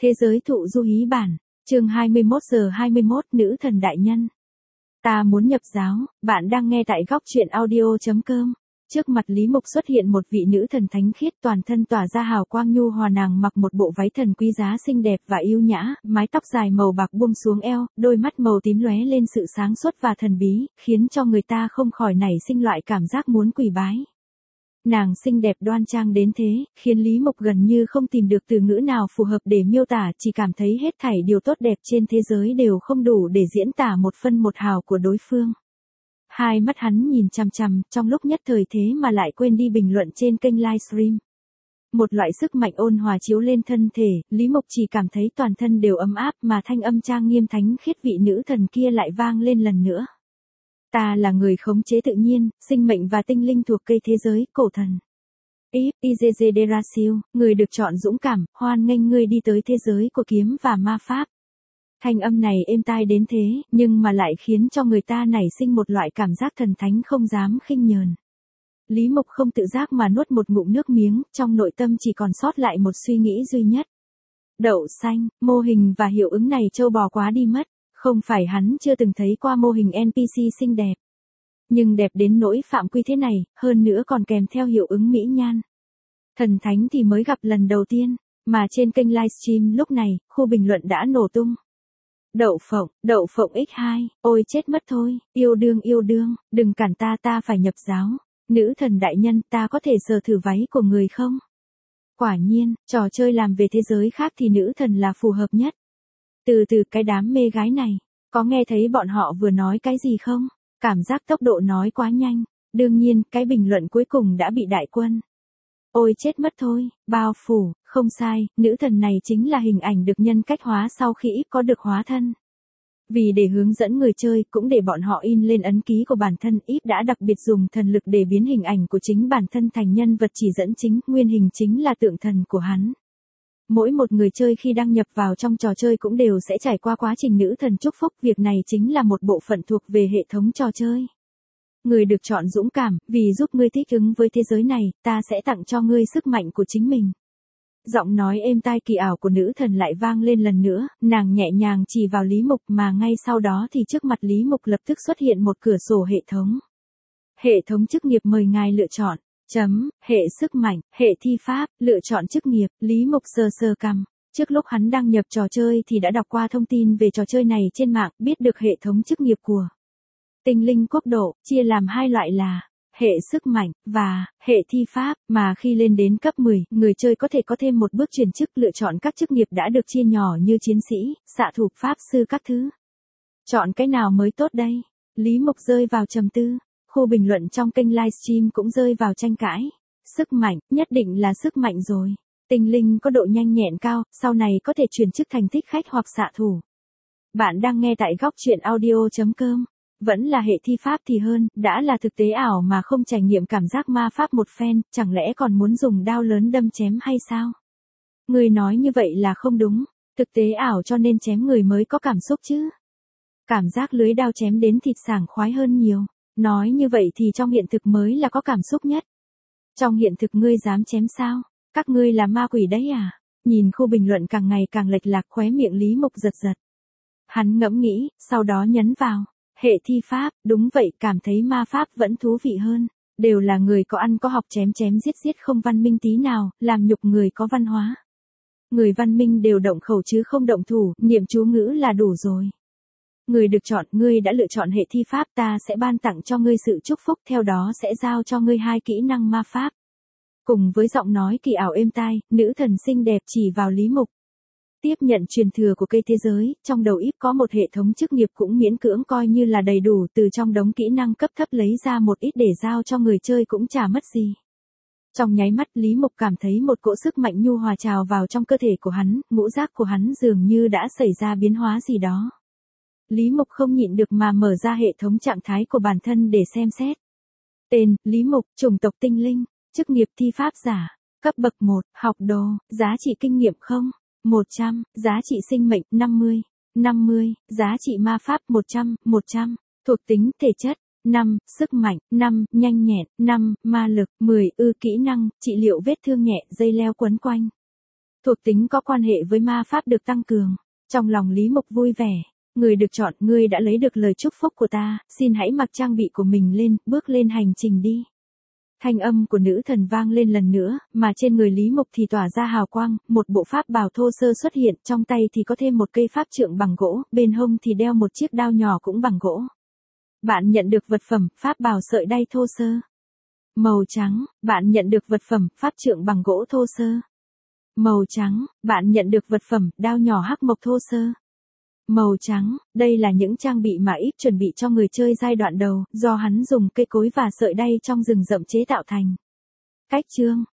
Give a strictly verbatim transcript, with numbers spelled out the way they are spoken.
Thế giới thụ du hí bản, chương hai mươi mốt giờ hai mươi mốt, nữ thần đại nhân. Ta muốn nhập giáo, bạn đang nghe tại góc truyện audio chấm com. Trước mặt Lý Mục xuất hiện một vị nữ thần thánh khiết, toàn thân tỏa ra hào quang nhu hòa. Nàng mặc một bộ váy thần quý giá xinh đẹp và yêu nhã, mái tóc dài màu bạc buông xuống eo, đôi mắt màu tím lóe lên sự sáng suốt và thần bí, khiến cho người ta không khỏi nảy sinh loại cảm giác muốn quỳ bái. Nàng xinh đẹp đoan trang đến thế, khiến Lý Mục gần như không tìm được từ ngữ nào phù hợp để miêu tả, chỉ cảm thấy hết thảy điều tốt đẹp trên thế giới đều không đủ để diễn tả một phân một hào của đối phương. Hai mắt hắn nhìn chằm chằm, trong lúc nhất thời thế mà lại quên đi bình luận trên kênh livestream. Một loại sức mạnh ôn hòa chiếu lên thân thể, Lý Mục chỉ cảm thấy toàn thân đều ấm áp, mà thanh âm trang nghiêm thánh khiết vị nữ thần kia lại vang lên lần nữa. Ta là người khống chế tự nhiên, sinh mệnh và tinh linh thuộc cây thế giới, cổ thần. Íp, Izezederasil, người được chọn dũng cảm, hoan nghênh ngươi đi tới thế giới của kiếm và ma pháp. Thanh âm này êm tai đến thế, nhưng mà lại khiến cho người ta nảy sinh một loại cảm giác thần thánh không dám khinh nhờn. Lý Mục không tự giác mà nuốt một ngụm nước miếng, trong nội tâm chỉ còn sót lại một suy nghĩ duy nhất. Đậu xanh, mô hình và hiệu ứng này trâu bò quá đi mất. Không phải hắn chưa từng thấy qua mô hình en pê xê xinh đẹp. Nhưng đẹp đến nỗi phạm quy thế này, hơn nữa còn kèm theo hiệu ứng mỹ nhan. Thần thánh thì mới gặp lần đầu tiên, mà trên kênh livestream lúc này, khu bình luận đã nổ tung. Đậu phộng, đậu phộng nhân hai, ôi chết mất thôi, yêu đương yêu đương, đừng cản ta ta phải nhập giáo. Nữ thần đại nhân, ta có thể sờ thử váy của người không? Quả nhiên, trò chơi làm về thế giới khác thì nữ thần là phù hợp nhất. Từ từ cái đám mê gái này, có nghe thấy bọn họ vừa nói cái gì không? Cảm giác tốc độ nói quá nhanh. Đương nhiên, cái bình luận cuối cùng đã bị đại quân. Ôi chết mất thôi, bao phủ, không sai, nữ thần này chính là hình ảnh được nhân cách hóa sau khi ít có được hóa thân. Vì để hướng dẫn người chơi, cũng để bọn họ in lên ấn ký của bản thân, ít đã đặc biệt dùng thần lực để biến hình ảnh của chính bản thân thành nhân vật chỉ dẫn chính, nguyên hình chính là tượng thần của hắn. Mỗi một người chơi khi đăng nhập vào trong trò chơi cũng đều sẽ trải qua quá trình nữ thần chúc phúc, việc này chính là một bộ phận thuộc về hệ thống trò chơi. Người được chọn dũng cảm, vì giúp ngươi thích ứng với thế giới này, ta sẽ tặng cho ngươi sức mạnh của chính mình. Giọng nói êm tai kỳ ảo của nữ thần lại vang lên lần nữa, nàng nhẹ nhàng chỉ vào Lý Mục mà ngay sau đó thì trước mặt Lý Mục lập tức xuất hiện một cửa sổ hệ thống. Hệ thống chức nghiệp mời ngài lựa chọn. Chấm, hệ sức mạnh, hệ thi pháp, lựa chọn chức nghiệp, Lý Mục sờ sờ cằm. Trước lúc hắn đăng nhập trò chơi thì đã đọc qua thông tin về trò chơi này trên mạng, biết được hệ thống chức nghiệp của tinh linh quốc độ, chia làm hai loại là hệ sức mạnh và hệ thi pháp, mà khi lên đến cấp mười, người chơi có thể có thêm một bước chuyển chức lựa chọn các chức nghiệp đã được chia nhỏ như chiến sĩ, xạ thủ, pháp sư các thứ. Chọn cái nào mới tốt đây? Lý Mục rơi vào trầm tư. Khu bình luận trong kênh livestream cũng rơi vào tranh cãi. Sức mạnh, nhất định là sức mạnh rồi. Tinh linh có độ nhanh nhẹn cao, sau này có thể chuyển chức thành thích khách hoặc xạ thủ. Bạn đang nghe tại góc truyện audio chấm com. Vẫn là hệ thi pháp thì hơn, đã là thực tế ảo mà không trải nghiệm cảm giác ma pháp một phen, chẳng lẽ còn muốn dùng đao lớn đâm chém hay sao? Người nói như vậy là không đúng, thực tế ảo cho nên chém người mới có cảm xúc chứ. Cảm giác lưới đao chém đến thịt sảng khoái hơn nhiều. Nói như vậy thì trong hiện thực mới là có cảm xúc nhất. Trong hiện thực ngươi dám chém sao? Các ngươi là ma quỷ đấy à? Nhìn khu bình luận càng ngày càng lệch lạc, khóe miệng Lý Mục giật giật. Hắn ngẫm nghĩ, sau đó nhấn vào. Hệ thi pháp, đúng vậy, cảm thấy ma pháp vẫn thú vị hơn. Đều là người có ăn có học, chém chém giết giết không văn minh tí nào, làm nhục người có văn hóa. Người văn minh đều động khẩu chứ không động thủ, niệm chú ngữ là đủ rồi. Người được chọn, ngươi đã lựa chọn hệ thi pháp, ta sẽ ban tặng cho ngươi sự chúc phúc, theo đó sẽ giao cho ngươi hai kỹ năng ma pháp. Cùng với giọng nói kỳ ảo êm tai, nữ thần xinh đẹp chỉ vào Lý Mục. Tiếp nhận truyền thừa của cây thế giới, trong đầu íp có một hệ thống chức nghiệp cũng miễn cưỡng coi như là đầy đủ, từ trong đống kỹ năng cấp thấp lấy ra một ít để giao cho người chơi cũng chả mất gì. Trong nháy mắt Lý Mục cảm thấy một cỗ sức mạnh nhu hòa trào vào trong cơ thể của hắn, ngũ giác của hắn dường như đã xảy ra biến hóa gì đó. Lý Mục không nhịn được mà mở ra hệ thống trạng thái của bản thân để xem xét. Tên, Lý Mục, chủng tộc tinh linh, chức nghiệp thi pháp giả, cấp bậc một, học đồ, giá trị kinh nghiệm không, một trăm, giá trị sinh mệnh, năm mươi, năm mươi, giá trị ma pháp, một trăm, một trăm, thuộc tính, thể chất, năm, sức mạnh, năm, nhanh nhẹn, năm, ma lực, mười, ư kỹ năng, trị liệu vết thương nhẹ, dây leo quấn quanh. Thuộc tính có quan hệ với ma pháp được tăng cường. Trong lòng Lý Mục vui vẻ. Người được chọn, ngươi đã lấy được lời chúc phúc của ta, xin hãy mặc trang bị của mình lên, bước lên hành trình đi. Thanh âm của nữ thần vang lên lần nữa, mà trên người Lý Mục thì tỏa ra hào quang, một bộ pháp bào thô sơ xuất hiện, trong tay thì có thêm một cây pháp trượng bằng gỗ, bên hông thì đeo một chiếc đao nhỏ cũng bằng gỗ. Bạn nhận được vật phẩm, pháp bào sợi đay thô sơ. Màu trắng, bạn nhận được vật phẩm, pháp trượng bằng gỗ thô sơ. Màu trắng, bạn nhận được vật phẩm, đao nhỏ hắc mộc thô sơ. Màu trắng, đây là những trang bị mà ít chuẩn bị cho người chơi giai đoạn đầu, do hắn dùng cây cối và sợi đay trong rừng rậm chế tạo thành. Cách chương,